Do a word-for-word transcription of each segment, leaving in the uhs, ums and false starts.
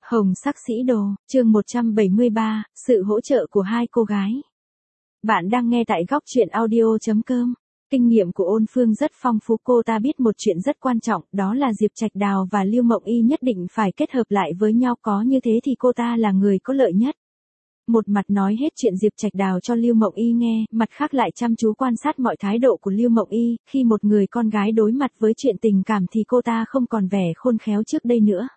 Hồng sắc sĩ đồ, chương một trăm bảy mươi ba, sự hỗ trợ của hai cô gái. Bạn đang nghe tại góc truyện audio chấm com. Kinh nghiệm của Ôn Phương rất phong phú, cô ta biết một chuyện rất quan trọng, đó là Diệp Trạch Đào và Lưu Mộng Y nhất định phải kết hợp lại với nhau, có như thế thì cô ta là người có lợi nhất. Một mặt nói hết chuyện Diệp Trạch Đào cho Lưu Mộng Y nghe, mặt khác lại chăm chú quan sát mọi thái độ của Lưu Mộng Y, khi một người con gái đối mặt với chuyện tình cảm thì cô ta không còn vẻ khôn khéo trước đây nữa.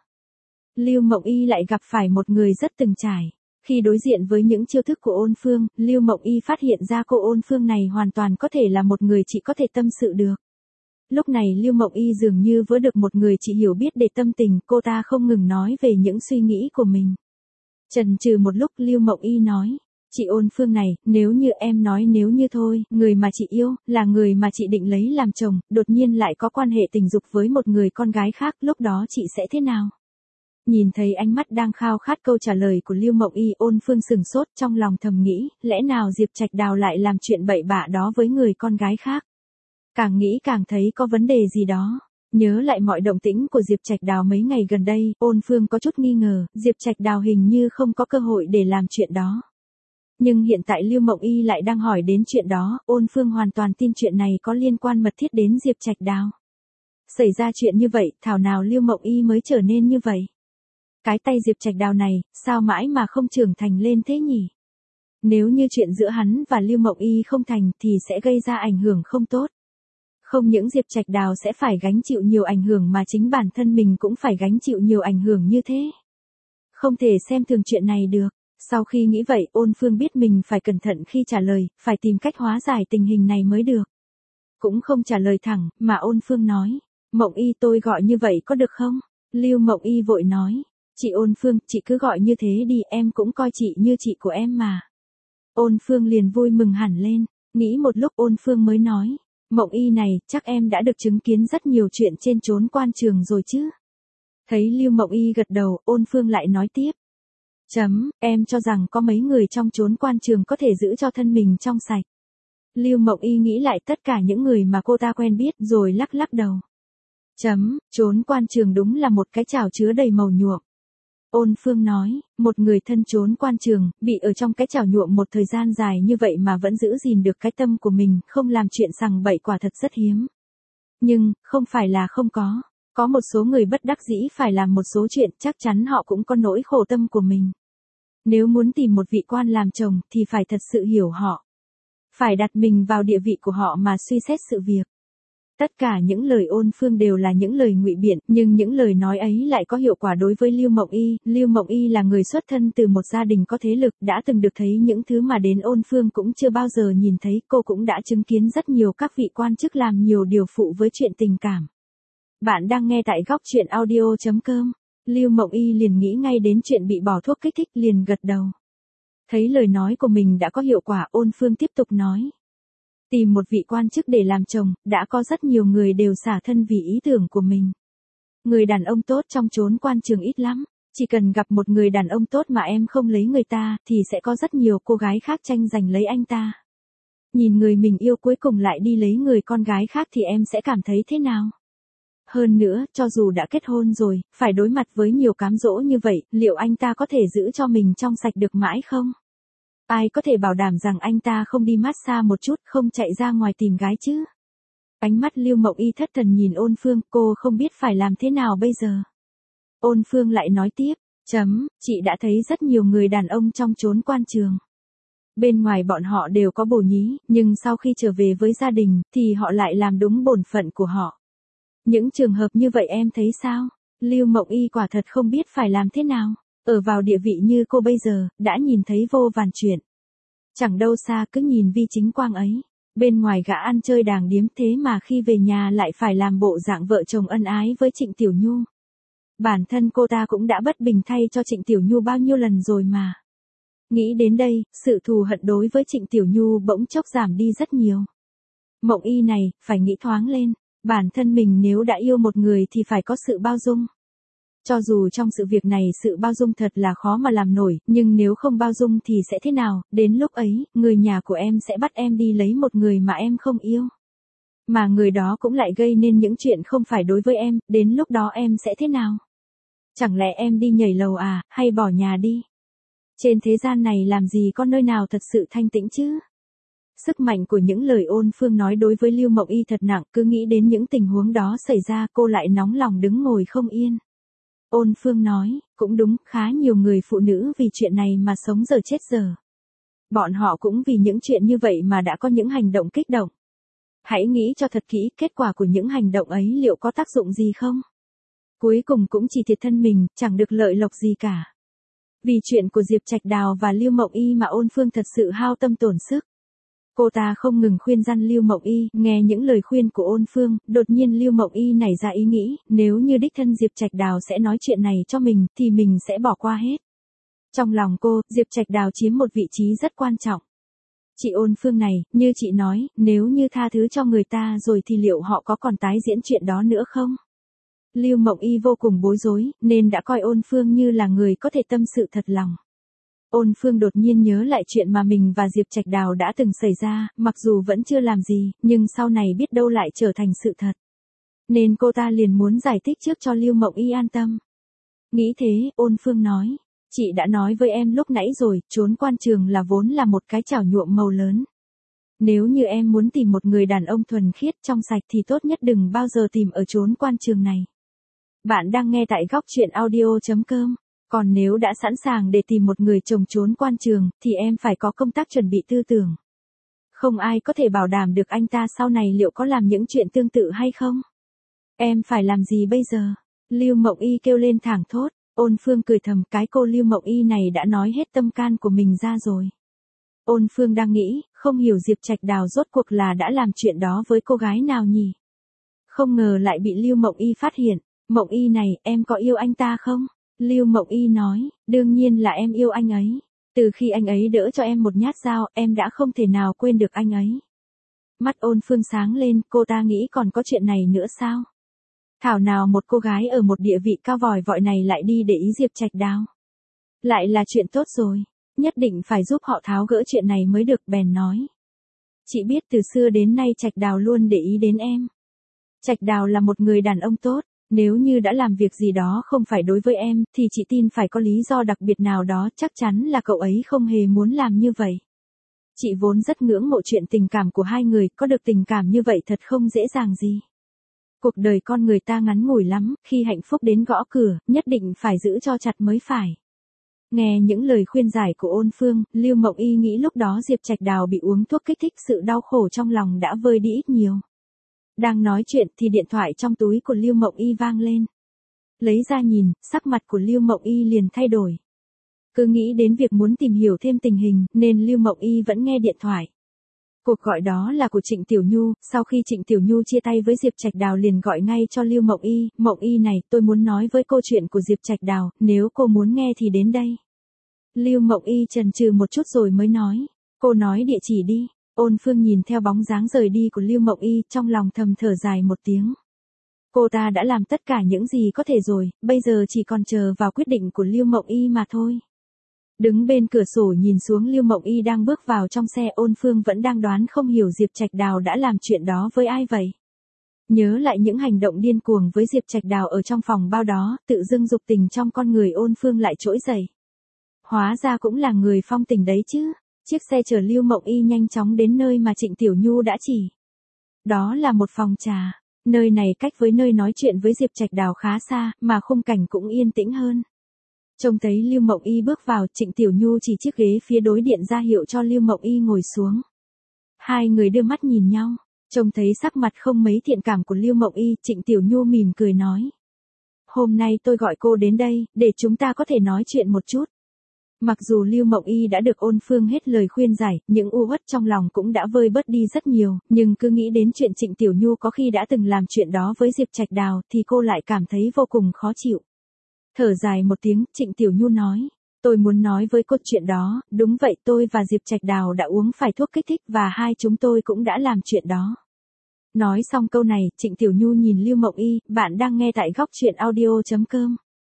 Lưu Mộng Y lại gặp phải một người rất từng trải. Khi đối diện với những chiêu thức của Ôn Phương, Lưu Mộng Y phát hiện ra cô Ôn Phương này hoàn toàn có thể là một người chị có thể tâm sự được. Lúc này Lưu Mộng Y dường như vừa được một người chị hiểu biết để tâm tình, cô ta không ngừng nói về những suy nghĩ của mình. Chần chừ một lúc Lưu Mộng Y nói, chị Ôn Phương này, nếu như em nói nếu như thôi, người mà chị yêu, là người mà chị định lấy làm chồng, đột nhiên lại có quan hệ tình dục với một người con gái khác, lúc đó chị sẽ thế nào? Nhìn thấy ánh mắt đang khao khát câu trả lời của Lưu Mộng Y, Ôn Phương sừng sốt, trong lòng thầm nghĩ, lẽ nào Diệp Trạch Đào lại làm chuyện bậy bạ đó với người con gái khác? Càng nghĩ càng thấy có vấn đề gì đó. Nhớ lại mọi động tĩnh của Diệp Trạch Đào mấy ngày gần đây, Ôn Phương có chút nghi ngờ, Diệp Trạch Đào hình như không có cơ hội để làm chuyện đó. Nhưng hiện tại Lưu Mộng Y lại đang hỏi đến chuyện đó, Ôn Phương hoàn toàn tin chuyện này có liên quan mật thiết đến Diệp Trạch Đào. Xảy ra chuyện như vậy, thảo nào Lưu Mộng Y mới trở nên như vậy? Cái tay Diệp Trạch Đào này, sao mãi mà không trưởng thành lên thế nhỉ? Nếu như chuyện giữa hắn và Lưu Mộng Y không thành thì sẽ gây ra ảnh hưởng không tốt. Không những Diệp Trạch Đào sẽ phải gánh chịu nhiều ảnh hưởng mà chính bản thân mình cũng phải gánh chịu nhiều ảnh hưởng như thế. Không thể xem thường chuyện này được. Sau khi nghĩ vậy, Ôn Phương biết mình phải cẩn thận khi trả lời, phải tìm cách hóa giải tình hình này mới được. Cũng không trả lời thẳng, mà Ôn Phương nói, Mộng Y tôi gọi như vậy có được không? Lưu Mộng Y vội nói, chị Ôn Phương, chị cứ gọi như thế đi, em cũng coi chị như chị của em mà. Ôn Phương liền vui mừng hẳn lên, nghĩ một lúc Ôn Phương mới nói, Mộng Y này, chắc em đã được chứng kiến rất nhiều chuyện trên chốn quan trường rồi chứ? Thấy Lưu Mộng Y gật đầu, Ôn Phương lại nói tiếp. Chấm, em cho rằng có mấy người trong chốn quan trường có thể giữ cho thân mình trong sạch. Lưu Mộng Y nghĩ lại tất cả những người mà cô ta quen biết rồi lắc lắc đầu. Chấm, chốn quan trường đúng là một cái chảo chứa đầy màu nhuộm. Ôn Phương nói, một người thân chốn quan trường, bị ở trong cái chảo nhuộm một thời gian dài như vậy mà vẫn giữ gìn được cái tâm của mình, không làm chuyện sằng bậy quả thật rất hiếm. Nhưng, không phải là không có. Có một số người bất đắc dĩ phải làm một số chuyện, chắc chắn họ cũng có nỗi khổ tâm của mình. Nếu muốn tìm một vị quan làm chồng, thì phải thật sự hiểu họ. Phải đặt mình vào địa vị của họ mà suy xét sự việc. Tất cả những lời Ôn Phương đều là những lời ngụy biện, nhưng những lời nói ấy lại có hiệu quả đối với Lưu Mộng Y. Lưu Mộng Y là người xuất thân từ một gia đình có thế lực, đã từng được thấy những thứ mà đến Ôn Phương cũng chưa bao giờ nhìn thấy, cô cũng đã chứng kiến rất nhiều các vị quan chức làm nhiều điều phụ với chuyện tình cảm. Bạn đang nghe tại góc truyện audio chấm com. Lưu Mộng Y liền nghĩ ngay đến chuyện bị bỏ thuốc kích thích, liền gật đầu. Thấy lời nói của mình đã có hiệu quả, Ôn Phương tiếp tục nói. Tìm một vị quan chức để làm chồng, đã có rất nhiều người đều xả thân vì ý tưởng của mình. Người đàn ông tốt trong chốn quan trường ít lắm, chỉ cần gặp một người đàn ông tốt mà em không lấy người ta, thì sẽ có rất nhiều cô gái khác tranh giành lấy anh ta. Nhìn người mình yêu cuối cùng lại đi lấy người con gái khác thì em sẽ cảm thấy thế nào? Hơn nữa, cho dù đã kết hôn rồi, phải đối mặt với nhiều cám dỗ như vậy, liệu anh ta có thể giữ cho mình trong sạch được mãi không? Ai có thể bảo đảm rằng anh ta không đi massage một chút, không chạy ra ngoài tìm gái chứ? Ánh mắt Lưu Mộng Y thất thần nhìn Ôn Phương, cô không biết phải làm thế nào bây giờ. Ôn Phương lại nói tiếp, chấm, chị đã thấy rất nhiều người đàn ông trong chốn quan trường. Bên ngoài bọn họ đều có bổ nhí, nhưng sau khi trở về với gia đình, thì họ lại làm đúng bổn phận của họ. Những trường hợp như vậy em thấy sao? Lưu Mộng Y quả thật không biết phải làm thế nào. Ở vào địa vị như cô bây giờ, đã nhìn thấy vô vàn chuyện. Chẳng đâu xa, cứ nhìn Vi Chính Quang ấy. Bên ngoài gã ăn chơi đàng điếm, thế mà khi về nhà lại phải làm bộ dạng vợ chồng ân ái với Trịnh Tiểu Nhu. Bản thân cô ta cũng đã bất bình thay cho Trịnh Tiểu Nhu bao nhiêu lần rồi mà. Nghĩ đến đây, sự thù hận đối với Trịnh Tiểu Nhu bỗng chốc giảm đi rất nhiều. Mộng Y này, phải nghĩ thoáng lên. Bản thân mình nếu đã yêu một người thì phải có sự bao dung. Cho dù trong sự việc này sự bao dung thật là khó mà làm nổi, nhưng nếu không bao dung thì sẽ thế nào? Đến lúc ấy, người nhà của em sẽ bắt em đi lấy một người mà em không yêu. Mà người đó cũng lại gây nên những chuyện không phải đối với em, đến lúc đó em sẽ thế nào? Chẳng lẽ em đi nhảy lầu à, hay bỏ nhà đi? Trên thế gian này làm gì có nơi nào thật sự thanh tĩnh chứ? Sức mạnh của những lời Ôn Phương nói đối với Lưu Mộng Y thật nặng, cứ nghĩ đến những tình huống đó xảy ra cô lại nóng lòng đứng ngồi không yên. Ôn Phương nói, cũng đúng, khá nhiều người phụ nữ vì chuyện này mà sống giờ chết giờ. Bọn họ cũng vì những chuyện như vậy mà đã có những hành động kích động. Hãy nghĩ cho thật kỹ, kết quả của những hành động ấy liệu có tác dụng gì không? Cuối cùng cũng chỉ thiệt thân mình, chẳng được lợi lộc gì cả. Vì chuyện của Diệp Trạch Đào và Lưu Mộng Y mà Ôn Phương thật sự hao tâm tổn sức. Cô ta không ngừng khuyên răn Lưu Mộng Y, nghe những lời khuyên của Ôn Phương, đột nhiên Lưu Mộng Y nảy ra ý nghĩ, nếu như đích thân Diệp Trạch Đào sẽ nói chuyện này cho mình, thì mình sẽ bỏ qua hết. Trong lòng cô, Diệp Trạch Đào chiếm một vị trí rất quan trọng. Chị Ôn Phương này, như chị nói, nếu như tha thứ cho người ta rồi thì liệu họ có còn tái diễn chuyện đó nữa không? Lưu Mộng Y vô cùng bối rối, nên đã coi Ôn Phương như là người có thể tâm sự thật lòng. Ôn Phương đột nhiên nhớ lại chuyện mà mình và Diệp Trạch Đào đã từng xảy ra, mặc dù vẫn chưa làm gì, nhưng sau này biết đâu lại trở thành sự thật. Nên cô ta liền muốn giải thích trước cho Lưu Mộng Y an tâm. Nghĩ thế, Ôn Phương nói, chị đã nói với em lúc nãy rồi, trốn quan trường là vốn là một cái chảo nhuộm màu lớn. Nếu như em muốn tìm một người đàn ông thuần khiết trong sạch thì tốt nhất đừng bao giờ tìm ở trốn quan trường này. Bạn đang nghe tại góc truyện audio chấm com. Còn nếu đã sẵn sàng để tìm một người chồng trốn quan trường, thì em phải có công tác chuẩn bị tư tưởng. Không ai có thể bảo đảm được anh ta sau này liệu có làm những chuyện tương tự hay không. Em phải làm gì bây giờ? Lưu Mộng Y kêu lên thảng thốt. Ôn Phương cười thầm, cái cô Lưu Mộng Y này đã nói hết tâm can của mình ra rồi. Ôn Phương đang nghĩ, không hiểu Diệp Trạch Đào rốt cuộc là đã làm chuyện đó với cô gái nào nhỉ? Không ngờ lại bị Lưu Mộng Y phát hiện. Mộng Y này, em có yêu anh ta không? Lưu Mộng Y nói, đương nhiên là em yêu anh ấy. Từ khi anh ấy đỡ cho em một nhát dao, em đã không thể nào quên được anh ấy. Mắt Ôn Phương sáng lên, cô ta nghĩ còn có chuyện này nữa sao? Thảo nào một cô gái ở một địa vị cao vòi vọi này lại đi để ý Diệp Trạch Đào. Lại là chuyện tốt rồi, nhất định phải giúp họ tháo gỡ chuyện này mới được, bèn nói. Chị biết từ xưa đến nay Trạch Đào luôn để ý đến em. Trạch Đào là một người đàn ông tốt. Nếu như đã làm việc gì đó không phải đối với em, thì chị tin phải có lý do đặc biệt nào đó, chắc chắn là cậu ấy không hề muốn làm như vậy. Chị vốn rất ngưỡng mộ chuyện tình cảm của hai người, có được tình cảm như vậy thật không dễ dàng gì. Cuộc đời con người ta ngắn ngủi lắm, khi hạnh phúc đến gõ cửa, nhất định phải giữ cho chặt mới phải. Nghe những lời khuyên giải của Ôn Phương, Lưu Mộng Y nghĩ lúc đó Diệp Trạch Đào bị uống thuốc kích thích, sự đau khổ trong lòng đã vơi đi ít nhiều. Đang nói chuyện thì điện thoại trong túi của Lưu Mộng Y vang lên. Lấy ra nhìn, sắc mặt của Lưu Mộng Y liền thay đổi. Cứ nghĩ đến việc muốn tìm hiểu thêm tình hình, nên Lưu Mộng Y vẫn nghe điện thoại. Cuộc gọi đó là của Trịnh Tiểu Nhu, sau khi Trịnh Tiểu Nhu chia tay với Diệp Trạch Đào liền gọi ngay cho Lưu Mộng Y, Mộng Y này, tôi muốn nói với cô chuyện của Diệp Trạch Đào, nếu cô muốn nghe thì đến đây. Lưu Mộng Y chần chừ một chút rồi mới nói, cô nói địa chỉ đi. Ôn Phương nhìn theo bóng dáng rời đi của Lưu Mộng Y, trong lòng thầm thở dài một tiếng. Cô ta đã làm tất cả những gì có thể rồi, bây giờ chỉ còn chờ vào quyết định của Lưu Mộng Y mà thôi. Đứng bên cửa sổ nhìn xuống Lưu Mộng Y đang bước vào trong xe, Ôn Phương vẫn đang đoán không hiểu Diệp Trạch Đào đã làm chuyện đó với ai vậy. Nhớ lại những hành động điên cuồng với Diệp Trạch Đào ở trong phòng bao đó, tự dưng dục tình trong con người Ôn Phương lại trỗi dậy. Hóa ra cũng là người phong tình đấy chứ. Chiếc xe chở Lưu Mộng Y nhanh chóng đến nơi mà Trịnh Tiểu Nhu đã chỉ. Đó là một phòng trà, nơi này cách với nơi nói chuyện với Diệp Trạch Đào khá xa, mà khung cảnh cũng yên tĩnh hơn. Trông thấy Lưu Mộng Y bước vào, Trịnh Tiểu Nhu chỉ chiếc ghế phía đối diện ra hiệu cho Lưu Mộng Y ngồi xuống. Hai người đưa mắt nhìn nhau, trông thấy sắc mặt không mấy thiện cảm của Lưu Mộng Y, Trịnh Tiểu Nhu mỉm cười nói. Hôm nay tôi gọi cô đến đây, để chúng ta có thể nói chuyện một chút. Mặc dù Lưu Mộng Y đã được Ôn Phương hết lời khuyên giải, những u uất trong lòng cũng đã vơi bớt đi rất nhiều, nhưng cứ nghĩ đến chuyện Trịnh Tiểu Nhu có khi đã từng làm chuyện đó với Diệp Trạch Đào, thì cô lại cảm thấy vô cùng khó chịu. Thở dài một tiếng, Trịnh Tiểu Nhu nói, tôi muốn nói với cô chuyện đó, đúng vậy, tôi và Diệp Trạch Đào đã uống phải thuốc kích thích và hai chúng tôi cũng đã làm chuyện đó. Nói xong câu này, Trịnh Tiểu Nhu nhìn Lưu Mộng Y, bạn đang nghe tại góc truyện audio chấm com.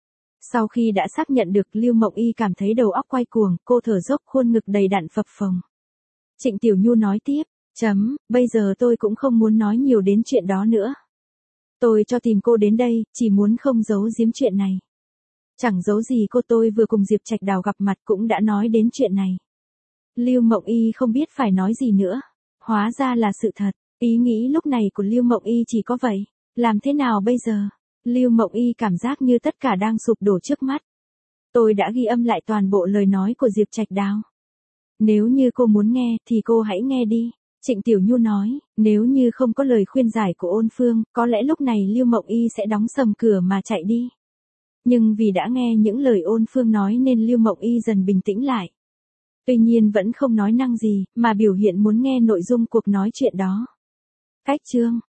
Sau khi đã xác nhận được, Lưu Mộng Y cảm thấy đầu óc quay cuồng, cô thở dốc, khuôn ngực đầy đặn phập phồng. Trịnh Tiểu Nhu nói tiếp, chấm, bây giờ tôi cũng không muốn nói nhiều đến chuyện đó nữa. Tôi cho tìm cô đến đây, chỉ muốn không giấu giếm chuyện này. Chẳng giấu gì cô, tôi vừa cùng Diệp Trạch Đào gặp mặt cũng đã nói đến chuyện này. Lưu Mộng Y không biết phải nói gì nữa. Hóa ra là sự thật. Ý nghĩ lúc này của Lưu Mộng Y chỉ có vậy. Làm thế nào bây giờ? Lưu Mộng Y cảm giác như tất cả đang sụp đổ trước mắt. Tôi đã ghi âm lại toàn bộ lời nói của Diệp Trạch Đào. Nếu như cô muốn nghe thì cô hãy nghe đi. Trịnh Tiểu Nhu nói, nếu như không có lời khuyên giải của Ôn Phương, có lẽ lúc này Lưu Mộng Y sẽ đóng sầm cửa mà chạy đi. Nhưng vì đã nghe những lời Ôn Phương nói nên Lưu Mộng Y dần bình tĩnh lại. Tuy nhiên vẫn không nói năng gì, mà biểu hiện muốn nghe nội dung cuộc nói chuyện đó. Cách chương